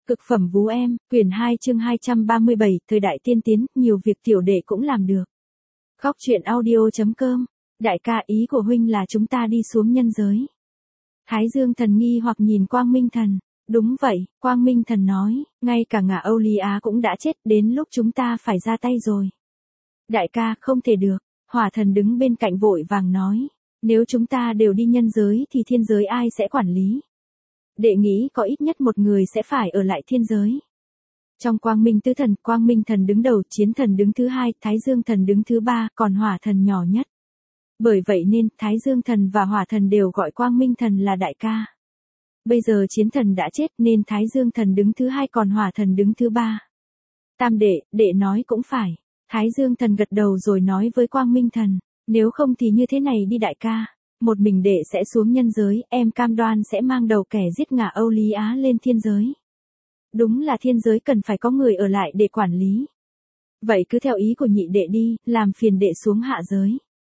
Cực phẩm vú em, quyển 2 chương 237, thời đại tiên tiến, nhiều việc tiểu đệ cũng làm được. Góc truyện audio.com. Đại ca, ý của huynh là chúng ta đi xuống nhân giới. Thái Dương Thần nghi hoặc nhìn Quang Minh Thần. Đúng vậy, Quang Minh Thần nói, ngay cả ngả Âu Lý Á cũng đã chết, đến lúc chúng ta phải ra tay rồi. Đại ca, không thể được. Hỏa Thần đứng bên cạnh vội vàng nói, nếu chúng ta đều đi nhân giới thì thiên giới ai sẽ quản lý? Đệ nghĩ có ít nhất một người sẽ phải ở lại thiên giới. Trong Quang Minh Tứ Thần, Quang Minh Thần đứng đầu, Chiến Thần đứng thứ hai, Thái Dương Thần đứng thứ ba, còn Hỏa Thần nhỏ nhất. Bởi vậy nên, Thái Dương Thần và Hỏa Thần đều gọi Quang Minh Thần là đại ca. Bây giờ Chiến Thần đã chết nên Thái Dương Thần đứng thứ hai còn Hỏa Thần đứng thứ ba. Tam đệ nói cũng phải. Thái Dương Thần gật đầu rồi nói với Quang Minh Thần, nếu không thì như thế này đi đại ca. Một mình đệ sẽ xuống nhân giới, em cam đoan sẽ mang đầu kẻ giết ngả Âu Lý Á lên thiên giới. Đúng là thiên giới cần phải có người ở lại để quản lý. Vậy cứ theo ý của nhị đệ đi, làm phiền đệ xuống hạ giới.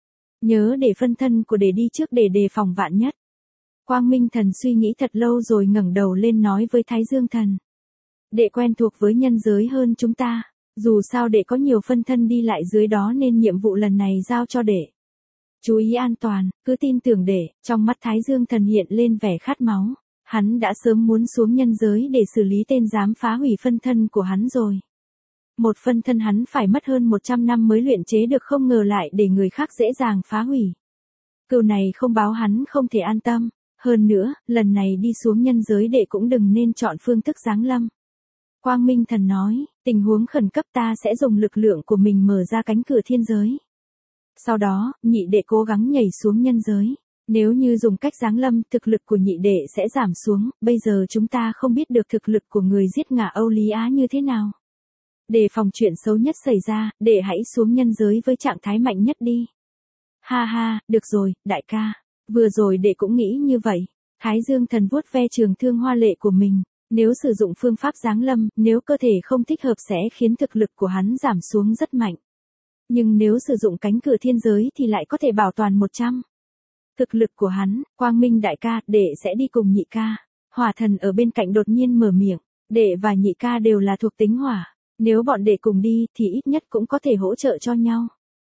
Nhớ để phân thân của đệ đi trước để đề phòng vạn nhất. Quang Minh Thần suy nghĩ thật lâu rồi ngẩng đầu lên nói với Thái Dương Thần. Đệ quen thuộc với nhân giới hơn chúng ta, dù sao đệ có nhiều phân thân đi lại dưới đó nên nhiệm vụ lần này giao cho đệ. Chú ý an toàn, cứ tin tưởng đệ. Trong mắt Thái Dương Thần hiện lên vẻ khát máu. Hắn đã sớm muốn xuống nhân giới để xử lý tên dám phá hủy phân thân của hắn rồi. Một phân thân hắn phải mất hơn 100 năm mới luyện chế được, không ngờ lại để người khác dễ dàng phá hủy. Cừu này không báo hắn không thể an tâm. Hơn nữa, lần này đi xuống nhân giới đệ cũng đừng nên chọn phương thức giáng lâm. Quang Minh Thần nói, tình huống khẩn cấp ta sẽ dùng lực lượng của mình mở ra cánh cửa thiên giới. Sau đó, nhị đệ cố gắng nhảy xuống nhân giới. Nếu như dùng cách giáng lâm, thực lực của nhị đệ sẽ giảm xuống, bây giờ chúng ta không biết được thực lực của người giết ngả Âu Lý Á như thế nào. Để phòng chuyện xấu nhất xảy ra, đệ hãy xuống nhân giới với trạng thái mạnh nhất đi. Ha ha, được rồi, đại ca. Vừa rồi đệ cũng nghĩ như vậy. Thái Dương Thần vuốt ve trường thương hoa lệ của mình. Nếu sử dụng phương pháp giáng lâm, nếu cơ thể không thích hợp sẽ khiến thực lực của hắn giảm xuống rất mạnh. Nhưng nếu sử dụng cánh cửa thiên giới thì lại có thể bảo toàn 100. Thực lực của hắn, Quang Minh đại ca, đệ sẽ đi cùng nhị ca. Hỏa Thần ở bên cạnh đột nhiên mở miệng, đệ và nhị ca đều là thuộc tính hỏa. Nếu bọn đệ cùng đi thì ít nhất cũng có thể hỗ trợ cho nhau.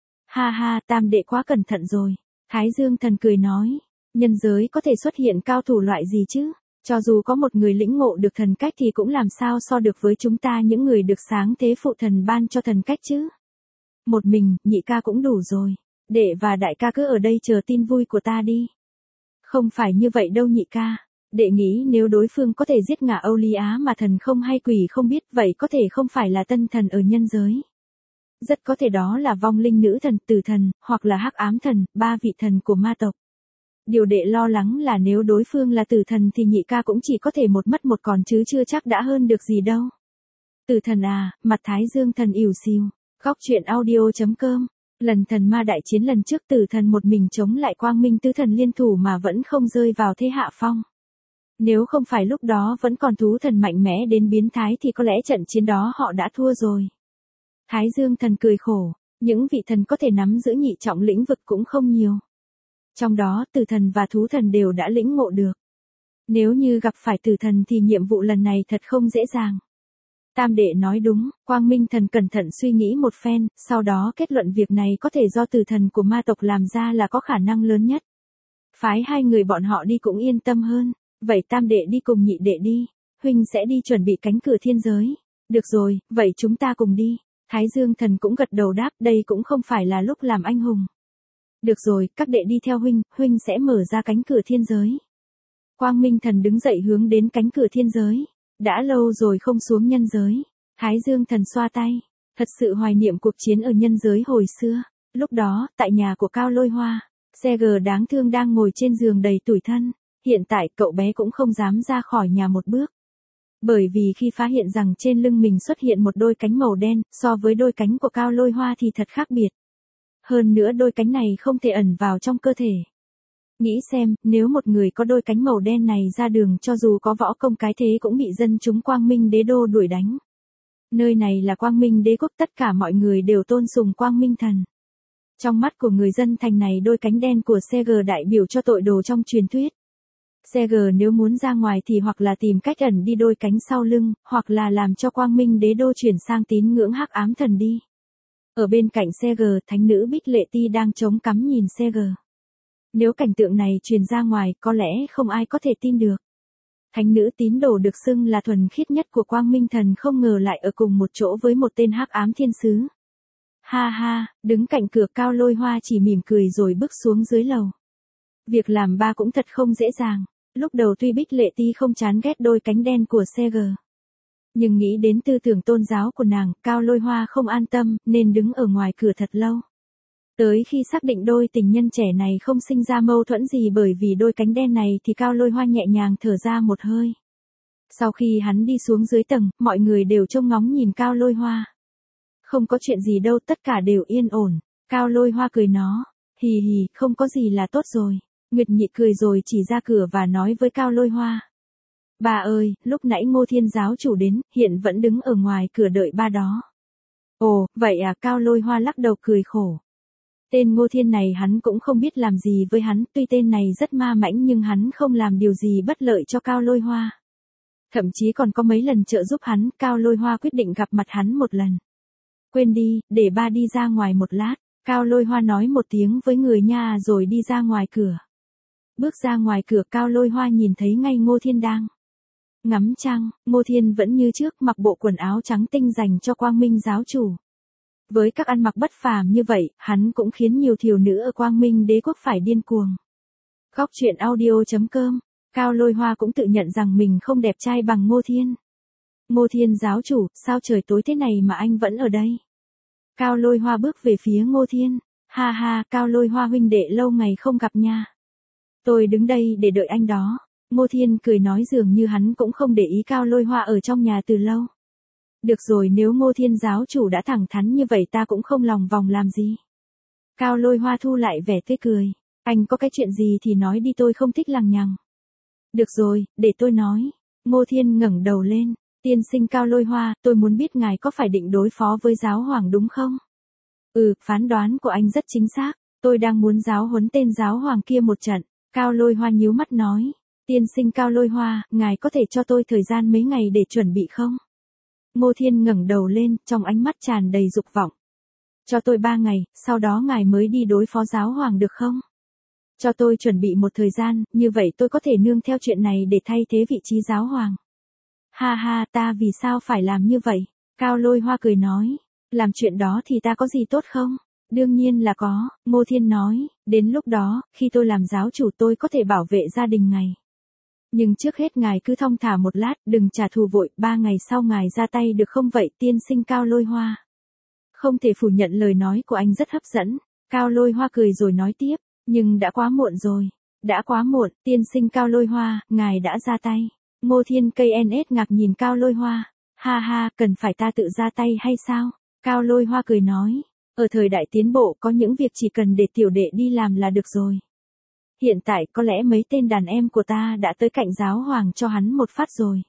Ha ha, tam đệ quá cẩn thận rồi. Thái Dương Thần cười nói, nhân giới có thể xuất hiện cao thủ loại gì chứ? Cho dù có một người lĩnh ngộ được thần cách thì cũng làm sao so được với chúng ta những người được sáng thế phụ thần ban cho thần cách chứ? Một mình, nhị ca cũng đủ rồi. Đệ và đại ca cứ ở đây chờ tin vui của ta đi. Không phải như vậy đâu nhị ca. Đệ nghĩ nếu đối phương có thể giết ngả Âu Lý Á mà thần không hay quỷ không biết, vậy có thể không phải là tân thần ở nhân giới. Rất có thể đó là vong linh nữ thần, tử thần, hoặc là hắc ám thần, ba vị thần của ma tộc. Điều đệ lo lắng là nếu đối phương là tử thần thì nhị ca cũng chỉ có thể một mất một còn chứ chưa chắc đã hơn được gì đâu. Tử thần à, mặt Thái Dương Thần ỉu xìu. Góc truyện audio.com. Lần thần ma đại chiến lần trước tử thần một mình chống lại Quang Minh Tứ Thần liên thủ mà vẫn không rơi vào thế hạ phong. Nếu không phải lúc đó vẫn còn thú thần mạnh mẽ đến biến thái thì có lẽ trận chiến đó họ đã thua rồi. Thái Dương Thần cười khổ, những vị thần có thể nắm giữ nhị trọng lĩnh vực cũng không nhiều. Trong đó tử thần và thú thần đều đã lĩnh ngộ được. Nếu như gặp phải tử thần thì nhiệm vụ lần này thật không dễ dàng. Tam đệ nói đúng, Quang Minh Thần cẩn thận suy nghĩ một phen, sau đó kết luận việc này có thể do tử thần của ma tộc làm ra là có khả năng lớn nhất. Phái hai người bọn họ đi cũng yên tâm hơn, vậy tam đệ đi cùng nhị đệ đi, huynh sẽ đi chuẩn bị cánh cửa thiên giới. Được rồi, vậy chúng ta cùng đi. Thái Dương Thần cũng gật đầu đáp, đây cũng không phải là lúc làm anh hùng. Được rồi, các đệ đi theo huynh sẽ mở ra cánh cửa thiên giới. Quang Minh Thần đứng dậy hướng đến cánh cửa thiên giới. Đã lâu rồi không xuống nhân giới. Thái Dương Thần xoa tay. Thật sự hoài niệm cuộc chiến ở nhân giới hồi xưa. Lúc đó, tại nhà của Cao Lôi Hoa, CG đáng thương đang ngồi trên giường đầy tủi thân. Hiện tại cậu bé cũng không dám ra khỏi nhà một bước. Bởi vì khi phát hiện rằng trên lưng mình xuất hiện một đôi cánh màu đen, so với đôi cánh của Cao Lôi Hoa thì thật khác biệt. Hơn nữa đôi cánh này không thể ẩn vào trong cơ thể. Nghĩ xem, nếu một người có đôi cánh màu đen này ra đường cho dù có võ công cái thế cũng bị dân chúng Quang Minh Đế đô đuổi đánh. Nơi này là Quang Minh Đế quốc, tất cả mọi người đều tôn sùng Quang Minh Thần. Trong mắt của người dân thành này đôi cánh đen của CG đại biểu cho tội đồ trong truyền thuyết. CG nếu muốn ra ngoài thì hoặc là tìm cách ẩn đi đôi cánh sau lưng, hoặc là làm cho Quang Minh Đế đô chuyển sang tín ngưỡng hắc ám thần đi. Ở bên cạnh CG, thánh nữ Bích Lệ Ti đang chống cắm nhìn CG. Nếu cảnh tượng này truyền ra ngoài, có lẽ không ai có thể tin được. Thánh nữ tín đồ được xưng là thuần khiết nhất của Quang Minh Thần không ngờ lại ở cùng một chỗ với một tên hắc ám thiên sứ. Ha ha, đứng cạnh cửa Cao Lôi Hoa chỉ mỉm cười rồi bước xuống dưới lầu. Việc làm ba cũng thật không dễ dàng. Lúc đầu tuy Bích Lệ Ti không chán ghét đôi cánh đen của CG. Nhưng nghĩ đến tư tưởng tôn giáo của nàng, Cao Lôi Hoa không an tâm, nên đứng ở ngoài cửa thật lâu. Tới khi xác định đôi tình nhân trẻ này không sinh ra mâu thuẫn gì bởi vì đôi cánh đen này thì Cao Lôi Hoa nhẹ nhàng thở ra một hơi. Sau khi hắn đi xuống dưới tầng, mọi người đều trông ngóng nhìn Cao Lôi Hoa. Không có chuyện gì đâu, tất cả đều yên ổn. Cao Lôi Hoa cười nó. Hì hì, không có gì là tốt rồi. Nguyệt Nhị cười rồi chỉ ra cửa và nói với Cao Lôi Hoa. Bà ơi, lúc nãy Ngô Thiên giáo chủ đến, hiện vẫn đứng ở ngoài cửa đợi ba đó. Ồ, vậy à, Cao Lôi Hoa lắc đầu cười khổ. Tên Ngô Thiên này hắn cũng không biết làm gì với hắn, tuy tên này rất ma mãnh nhưng hắn không làm điều gì bất lợi cho Cao Lôi Hoa. Thậm chí còn có mấy lần trợ giúp hắn, Cao Lôi Hoa quyết định gặp mặt hắn một lần. Quên đi, để ba đi ra ngoài một lát, Cao Lôi Hoa nói một tiếng với người nha rồi đi ra ngoài cửa. Bước ra ngoài cửa Cao Lôi Hoa nhìn thấy ngay Ngô Thiên đang ngắm trăng. Ngô Thiên vẫn như trước mặc bộ quần áo trắng tinh dành cho Quang Minh giáo chủ. Với các ăn mặc bất phàm như vậy, hắn cũng khiến nhiều thiếu nữ ở Quang Minh Đế quốc phải điên cuồng. Góc truyện audio.com, Cao Lôi Hoa cũng tự nhận rằng mình không đẹp trai bằng Ngô Thiên. Ngô Thiên giáo chủ, sao trời tối thế này mà anh vẫn ở đây? Cao Lôi Hoa bước về phía Ngô Thiên. Ha ha, Cao Lôi Hoa huynh đệ lâu ngày không gặp nha. Tôi đứng đây để đợi anh đó. Ngô Thiên cười nói dường như hắn cũng không để ý Cao Lôi Hoa ở trong nhà từ lâu. Được rồi, nếu Ngô Thiên giáo chủ đã thẳng thắn như vậy ta cũng không lòng vòng làm gì. Cao Lôi Hoa thu lại vẻ tươi cười. Anh có cái chuyện gì thì nói đi, tôi không thích lằng nhằng. Được rồi, để tôi nói. Ngô Thiên ngẩng đầu lên. Tiên sinh Cao Lôi Hoa, tôi muốn biết ngài có phải định đối phó với giáo hoàng đúng không? Phán đoán của anh rất chính xác. Tôi đang muốn giáo huấn tên giáo hoàng kia một trận. Cao Lôi Hoa nhíu mắt nói. Tiên sinh Cao Lôi Hoa, ngài có thể cho tôi thời gian mấy ngày để chuẩn bị không? Ngô Thiên ngẩng đầu lên, trong ánh mắt tràn đầy dục vọng. Cho tôi 3 ngày, sau đó ngài mới đi đối phó giáo hoàng được không? Cho tôi chuẩn bị một thời gian, như vậy tôi có thể nương theo chuyện này để thay thế vị trí giáo hoàng. Ha ha, ta vì sao phải làm như vậy? Cao Lôi Hoa cười nói. Làm chuyện đó thì ta có gì tốt không? Đương nhiên là có, Ngô Thiên nói. Đến lúc đó, khi tôi làm giáo chủ tôi có thể bảo vệ gia đình ngài. Nhưng trước hết ngài cứ thong thả một lát, đừng trả thù vội, 3 ngày sau ngài ra tay được không vậy tiên sinh Cao Lôi Hoa? Không thể phủ nhận lời nói của anh rất hấp dẫn. Cao Lôi Hoa cười rồi nói tiếp, nhưng đã quá muộn rồi. Đã quá muộn, tiên sinh Cao Lôi Hoa, ngài đã ra tay. Ngô Thiên KNS ngạc nhìn Cao Lôi Hoa. Ha ha, cần phải ta tự ra tay hay sao? Cao Lôi Hoa cười nói, ở thời đại tiến bộ có những việc chỉ cần để tiểu đệ đi làm là được rồi. Hiện tại có lẽ mấy tên đàn em của ta đã tới cạnh giáo hoàng cho hắn một phát rồi.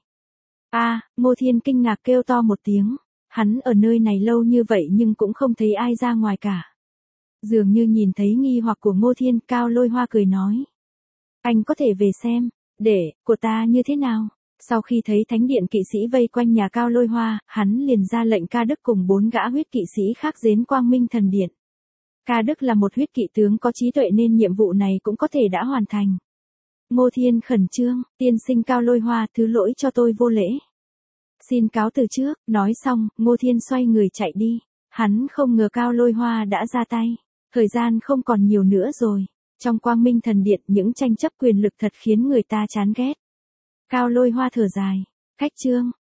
Ngô Thiên kinh ngạc kêu to một tiếng. Hắn ở nơi này lâu như vậy nhưng cũng không thấy ai ra ngoài cả. Dường như nhìn thấy nghi hoặc của Ngô Thiên, Cao Lôi Hoa cười nói. Anh có thể về xem, của ta như thế nào? Sau khi thấy thánh điện kỵ sĩ vây quanh nhà Cao Lôi Hoa, hắn liền ra lệnh Ca Đức cùng 4 gã huyết kỵ sĩ khác đến Quang Minh Thần Điện. Ca Đức là một huyết kỵ tướng có trí tuệ nên nhiệm vụ này cũng có thể đã hoàn thành. Ngô Thiên khẩn trương, tiên sinh Cao Lôi Hoa, thứ lỗi cho tôi vô lễ. Xin cáo từ trước, nói xong, Ngô Thiên xoay người chạy đi. Hắn không ngờ Cao Lôi Hoa đã ra tay. Thời gian không còn nhiều nữa rồi. Trong Quang Minh Thần Điện những tranh chấp quyền lực thật khiến người ta chán ghét. Cao Lôi Hoa thở dài. Khách trương,